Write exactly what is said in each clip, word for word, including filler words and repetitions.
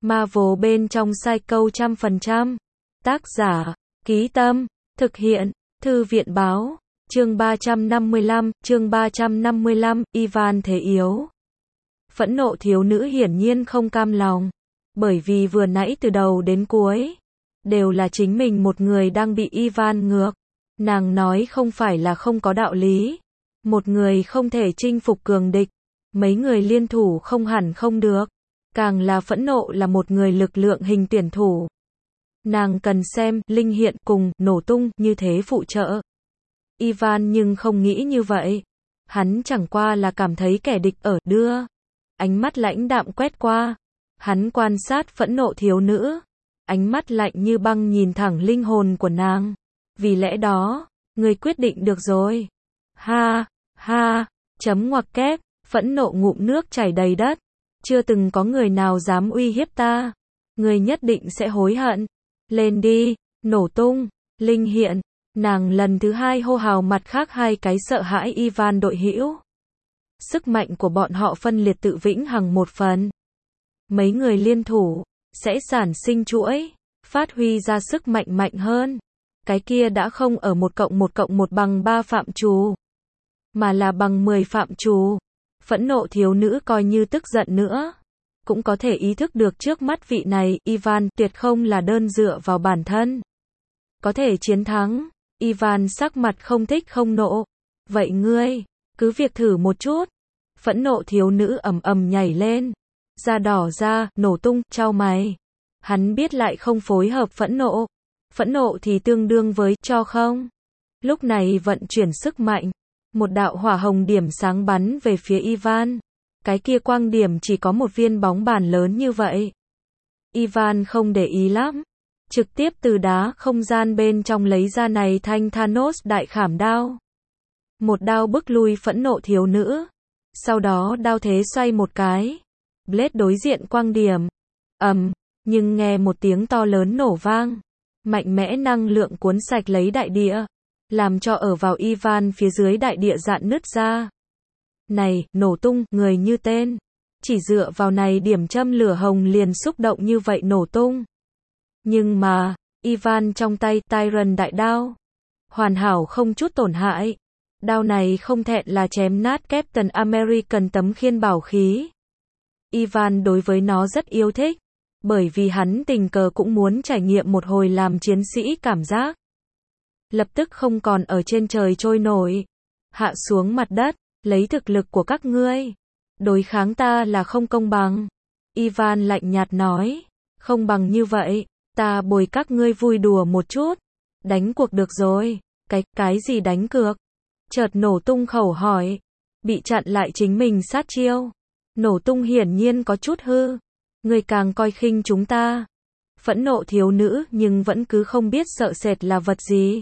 Marvel bên trong Psycho trăm phần trăm. Tác giả, Ký Tâm, thực hiện, Thư viện Báo. Chương ba trăm năm mươi lăm, chương ba trăm năm mươi lăm, Ivan thế yếu. Phẫn nộ thiếu nữ hiển nhiên không cam lòng, bởi vì vừa nãy từ đầu đến cuối, đều là chính mình một người đang bị Ivan ngược. Nàng nói không phải là không có đạo lý. Một người không thể chinh phục cường địch, mấy người liên thủ không hẳn không được. Càng là phẫn nộ là một người lực lượng hình tuyển thủ. Nàng cần xem linh hiện cùng nổ tung như thế phụ trợ. Ivan nhưng không nghĩ như vậy. Hắn chẳng qua là cảm thấy kẻ địch ở đưa. Ánh mắt lãnh đạm quét qua. Hắn quan sát phẫn nộ thiếu nữ. Ánh mắt lạnh như băng nhìn thẳng linh hồn của nàng. Vì lẽ đó, người quyết định được rồi. Ha, ha, chấm ngoặc kép, phẫn nộ ngụm nước chảy đầy đất. Chưa từng có người nào dám uy hiếp ta. Người nhất định sẽ hối hận. Lên đi, nổ tung, linh hiện. Nàng lần thứ hai hô hào, mặt khác hai cái sợ hãi Ivan đội hữu. Sức mạnh của bọn họ phân liệt tự vĩnh hằng một phần. Mấy người liên thủ, sẽ sản sinh chuỗi, phát huy ra sức mạnh mạnh hơn. Cái kia đã không ở một cộng một cộng một bằng ba phạm trù, mà là bằng mười phạm trù. Phẫn nộ thiếu nữ coi như tức giận nữa, cũng có thể ý thức được trước mắt vị này, Ivan, tuyệt không là đơn dựa vào bản thân có thể chiến thắng. Ivan sắc mặt không thích không nộ. Vậy ngươi, cứ việc thử một chút. Phẫn nộ thiếu nữ ầm ầm nhảy lên. Da đỏ ra, nổ tung, chau mày. Hắn biết lại không phối hợp phẫn nộ. Phẫn nộ thì tương đương với cho không. Lúc này vận chuyển sức mạnh. Một đạo hỏa hồng điểm sáng bắn về phía Ivan. Cái kia quang điểm chỉ có một viên bóng bàn lớn như vậy. Ivan không để ý lắm. Trực tiếp từ đá không gian bên trong lấy ra này thanh Thanos đại khảm đao. Một đao bức lui phẫn nộ thiếu nữ. Sau đó đao thế xoay một cái. Blade đối diện quang điểm. Ầm, nhưng nghe một tiếng to lớn nổ vang. Mạnh mẽ năng lượng cuốn sạch lấy đại địa. Làm cho ở vào Ivan phía dưới đại địa dạn nứt ra. Này, nổ tung, người như tên. Chỉ dựa vào này điểm châm lửa hồng liền xúc động như vậy nổ tung. Nhưng mà, Ivan trong tay Tyrant đại đao. Hoàn hảo không chút tổn hại. Đao này không thẹn là chém nát Captain American tấm khiên bảo khí. Ivan đối với nó rất yêu thích. Bởi vì hắn tình cờ cũng muốn trải nghiệm một hồi làm chiến sĩ cảm giác. Lập tức không còn ở trên trời trôi nổi. Hạ xuống mặt đất, lấy thực lực của các ngươi. Đối kháng ta là không công bằng. Ivan lạnh nhạt nói. Không bằng như vậy. Ta bồi các ngươi vui đùa một chút. Đánh cuộc được rồi. Cái, cái gì đánh cược? Chợt nổ tung khẩu hỏi. Bị chặn lại chính mình sát chiêu. Nổ tung hiển nhiên có chút hư. Người càng coi khinh chúng ta. Phẫn nộ thiếu nữ nhưng vẫn cứ không biết sợ sệt là vật gì.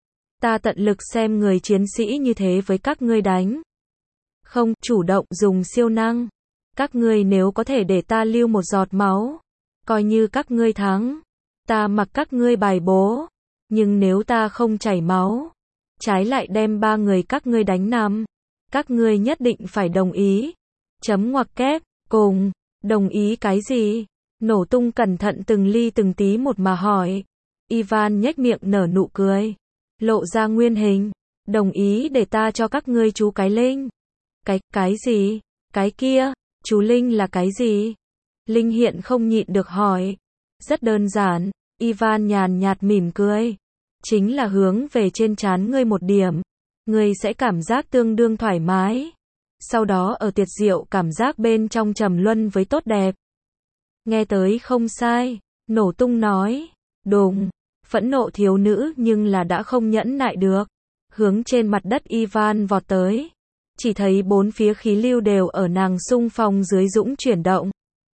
Ta tận lực xem người chiến sĩ như thế với các ngươi đánh. Không, chủ động dùng siêu năng. Các ngươi nếu có thể để ta lưu một giọt máu. Coi như các ngươi thắng. Ta mặc các ngươi bài bố. Nhưng nếu ta không chảy máu. Trái lại đem ba người các ngươi đánh nằm. Các ngươi nhất định phải đồng ý. Chấm ngoặc kép, cùng. Đồng ý cái gì? Nổ tung cẩn thận từng ly từng tí một mà hỏi. Ivan nhếch miệng nở nụ cười. Lộ ra nguyên hình. Đồng ý để ta cho các ngươi chú cái linh. Cái, cái gì? Cái kia, chú linh là cái gì? Linh hiện không nhịn được hỏi. Rất đơn giản. Ivan nhàn nhạt mỉm cười. Chính là hướng về trên trán ngươi một điểm. Ngươi sẽ cảm giác tương đương thoải mái. Sau đó ở tuyệt diệu cảm giác bên trong trầm luân với tốt đẹp. Nghe tới không sai. Nổ tung nói. Đùng. Phẫn nộ thiếu nữ nhưng là đã không nhẫn nại được. Hướng trên mặt đất Ivan vọt tới. Chỉ thấy bốn phía khí lưu đều ở nàng xung phong dưới dũng chuyển động.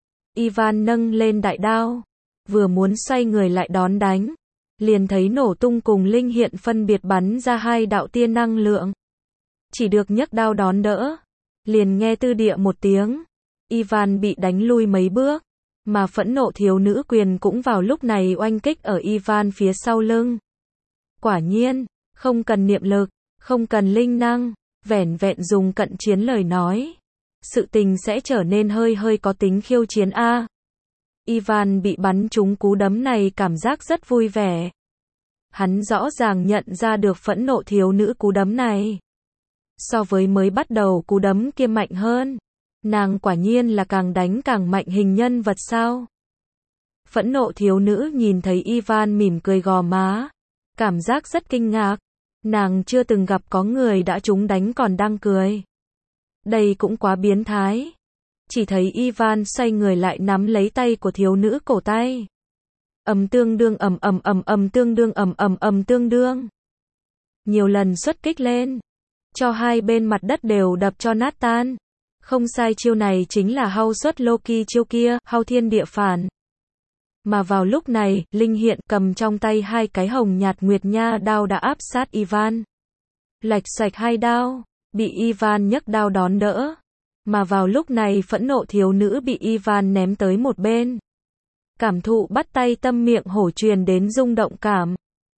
Ivan nâng lên đại đao. Vừa muốn xoay người lại đón đánh. Liền thấy nổ tung cùng linh hiện phân biệt bắn ra hai đạo tia năng lượng. Chỉ được nhấc đao đón đỡ. Liền nghe tư địa một tiếng. Ivan bị đánh lui mấy bước. Mà phẫn nộ thiếu nữ quyền cũng vào lúc này oanh kích ở Ivan phía sau lưng. Quả nhiên, không cần niệm lực, không cần linh năng, vẻn vẹn dùng cận chiến lời nói. Sự tình sẽ trở nên hơi hơi có tính khiêu chiến a. Ivan bị bắn trúng cú đấm này cảm giác rất vui vẻ. Hắn rõ ràng nhận ra được phẫn nộ thiếu nữ cú đấm này. So với mới bắt đầu cú đấm kia mạnh hơn. Nàng quả nhiên là càng đánh càng mạnh hình nhân vật sao. Phẫn nộ thiếu nữ nhìn thấy Ivan mỉm cười gò má. Cảm giác rất kinh ngạc. Nàng chưa từng gặp có người đã trúng đánh còn đang cười. Đây cũng quá biến thái. Chỉ thấy Ivan xoay người lại nắm lấy tay của thiếu nữ cổ tay. Ầm tương đương ầm ầm ầm ầm tương đương ầm ầm ầm tương đương. Nhiều lần xuất kích lên. Cho hai bên mặt đất đều đập cho nát tan. Không sai, chiêu này chính là hau xuất Loki chiêu kia, hau thiên địa phản. Mà vào lúc này, Linh Hiện cầm trong tay hai cái hồng nhạt nguyệt nha đao đã áp sát Ivan. Lạch xoạch hai đao, bị Ivan nhấc đao đón đỡ. Mà vào lúc này phẫn nộ thiếu nữ bị Ivan ném tới một bên. Cảm thụ bắt tay tâm miệng hổ truyền đến rung động cảm.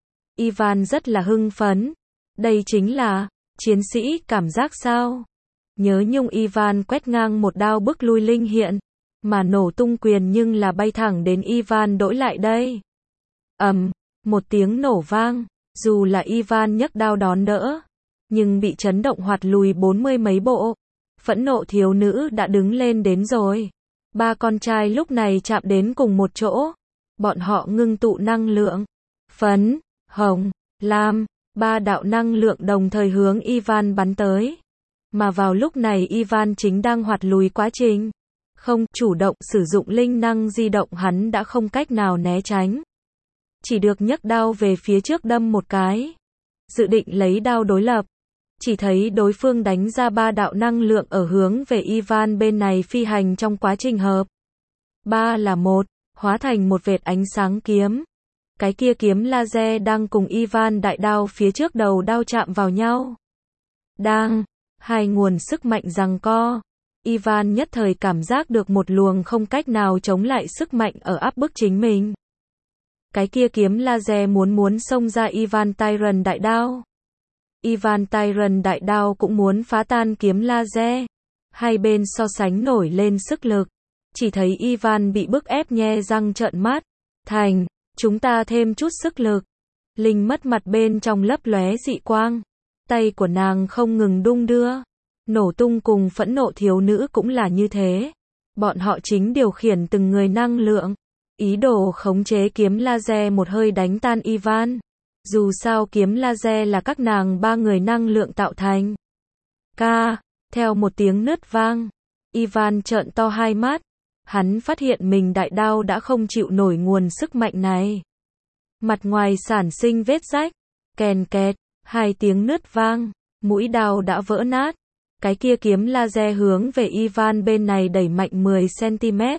Ivan rất là hưng phấn. Đây chính là chiến sĩ cảm giác sao? Nhớ nhung Ivan quét ngang một đao bức lui Linh Hiện. Mà nổ tung quyền nhưng là bay thẳng đến Ivan đỗi lại đây. Ầm, một tiếng nổ vang, dù là Ivan nhấc đao đón đỡ, nhưng bị chấn động hoạt lùi bốn mươi mấy bộ. Phẫn nộ thiếu nữ đã đứng lên đến rồi. Ba con trai lúc này chạm đến cùng một chỗ. Bọn họ ngưng tụ năng lượng. Phấn, hồng, lam, ba đạo năng lượng đồng thời hướng Ivan bắn tới. Mà vào lúc này Ivan chính đang hoạt lùi quá trình. Không chủ động sử dụng linh năng di động, hắn đã không cách nào né tránh. Chỉ được nhấc đao về phía trước đâm một cái. Dự định lấy đao đối lập. Chỉ thấy đối phương đánh ra ba đạo năng lượng ở hướng về Ivan bên này phi hành trong quá trình hợp. Ba là một, hóa thành một vệt ánh sáng kiếm. Cái kia kiếm laser đang cùng Ivan đại đao phía trước đầu đao chạm vào nhau. Đang, hai nguồn sức mạnh giằng co. Ivan nhất thời cảm giác được một luồng không cách nào chống lại sức mạnh ở áp bức chính mình. Cái kia kiếm laser muốn muốn xông ra Ivan Tyrant đại đao. Ivan Tyrant đại đao cũng muốn phá tan kiếm laser. Hai bên so sánh nổi lên sức lực. Chỉ thấy Ivan bị bức ép nhe răng trợn mắt. Thành, chúng ta thêm chút sức lực. Linh mất mặt bên trong lấp lóe dị quang. Tay của nàng không ngừng đung đưa. Nổ tung cùng phẫn nộ thiếu nữ cũng là như thế. Bọn họ chính điều khiển từng người năng lượng. Ý đồ khống chế kiếm laser một hơi đánh tan Ivan. Dù sao kiếm laser là các nàng ba người năng lượng tạo thành. Ca, theo một tiếng nứt vang. Ivan trợn to hai mắt. Hắn phát hiện mình đại đao đã không chịu nổi nguồn sức mạnh này. Mặt ngoài sản sinh vết rách. Kèn kẹt, hai tiếng nứt vang. Mũi đao đã vỡ nát. Cái kia kiếm laser hướng về Ivan bên này đẩy mạnh mười xăng ti mét.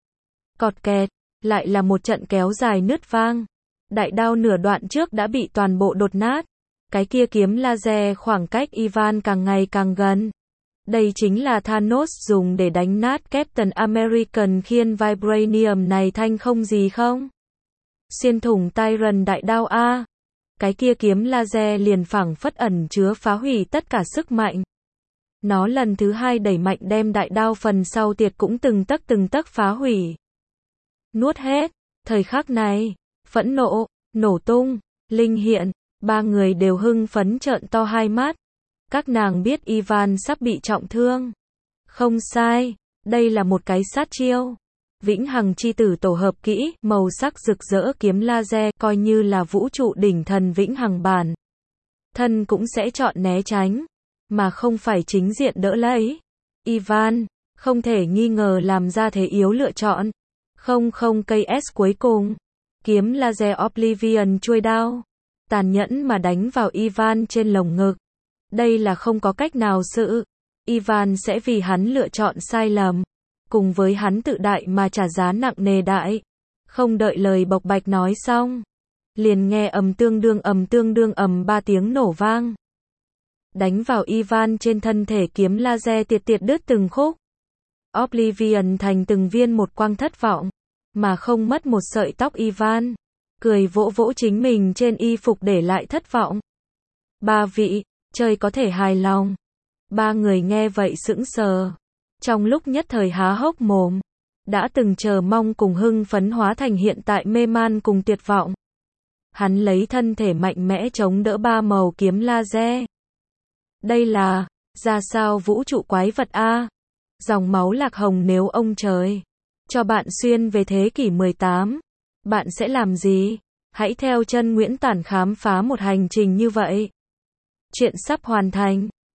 Cọt kẹt, lại là một trận kéo dài nứt vang. Đại đao nửa đoạn trước đã bị toàn bộ đột nát. Cái kia kiếm laser khoảng cách Ivan càng ngày càng gần. Đây chính là Thanos dùng để đánh nát Captain American khiên Vibranium này thanh không gì không? Xuyên thủng Tyrant đại đao A. Cái kia kiếm laser liền phảng phất ẩn chứa phá hủy tất cả sức mạnh. Nó lần thứ hai đẩy mạnh đem đại đao phần sau tiệt cũng từng tấc từng tấc phá hủy. Nuốt hết. Thời khắc này, phẫn nộ, nổ tung, Linh Hiện, ba người đều hưng phấn trợn to hai mắt. Các nàng biết Ivan sắp bị trọng thương. Không sai, đây là một cái sát chiêu. Vĩnh hằng chi tử tổ hợp kỹ, màu sắc rực rỡ kiếm laser, coi như là vũ trụ đỉnh thần vĩnh hằng bản. Thân cũng sẽ chọn né tránh, mà không phải chính diện đỡ lấy. Ivan, không thể nghi ngờ làm ra thế yếu lựa chọn. Không không cây S cuối cùng. Kiếm laser Oblivion chuôi đao. Tàn nhẫn mà đánh vào Ivan trên lồng ngực. Đây là không có cách nào sự. Ivan sẽ vì hắn lựa chọn sai lầm. Cùng với hắn tự đại mà trả giá nặng nề đại. Không đợi lời bộc bạch nói xong. Liền nghe ầm tương đương ầm tương đương ầm ba tiếng nổ vang. Đánh vào Ivan trên thân thể kiếm laser tiệt tiệt đứt từng khúc. Oblivion thành từng viên một quang thất vọng. Mà không mất một sợi tóc Ivan. Cười vỗ vỗ chính mình trên y phục để lại thất vọng. Ba vị, chơi có thể hài lòng. Ba người nghe vậy sững sờ. Trong lúc nhất thời há hốc mồm. đã từng chờ mong cùng hưng phấn hóa thành hiện tại mê man cùng tuyệt vọng. Hắn lấy thân thể mạnh mẽ chống đỡ ba màu kiếm laser. Đây là, ra sao vũ trụ quái vật a? Dòng máu lạc hồng nếu ông trời cho bạn xuyên về thế kỷ mười tám, bạn sẽ làm gì? Hãy theo chân Nguyễn Tản khám phá một hành trình như vậy. Chuyện sắp hoàn thành.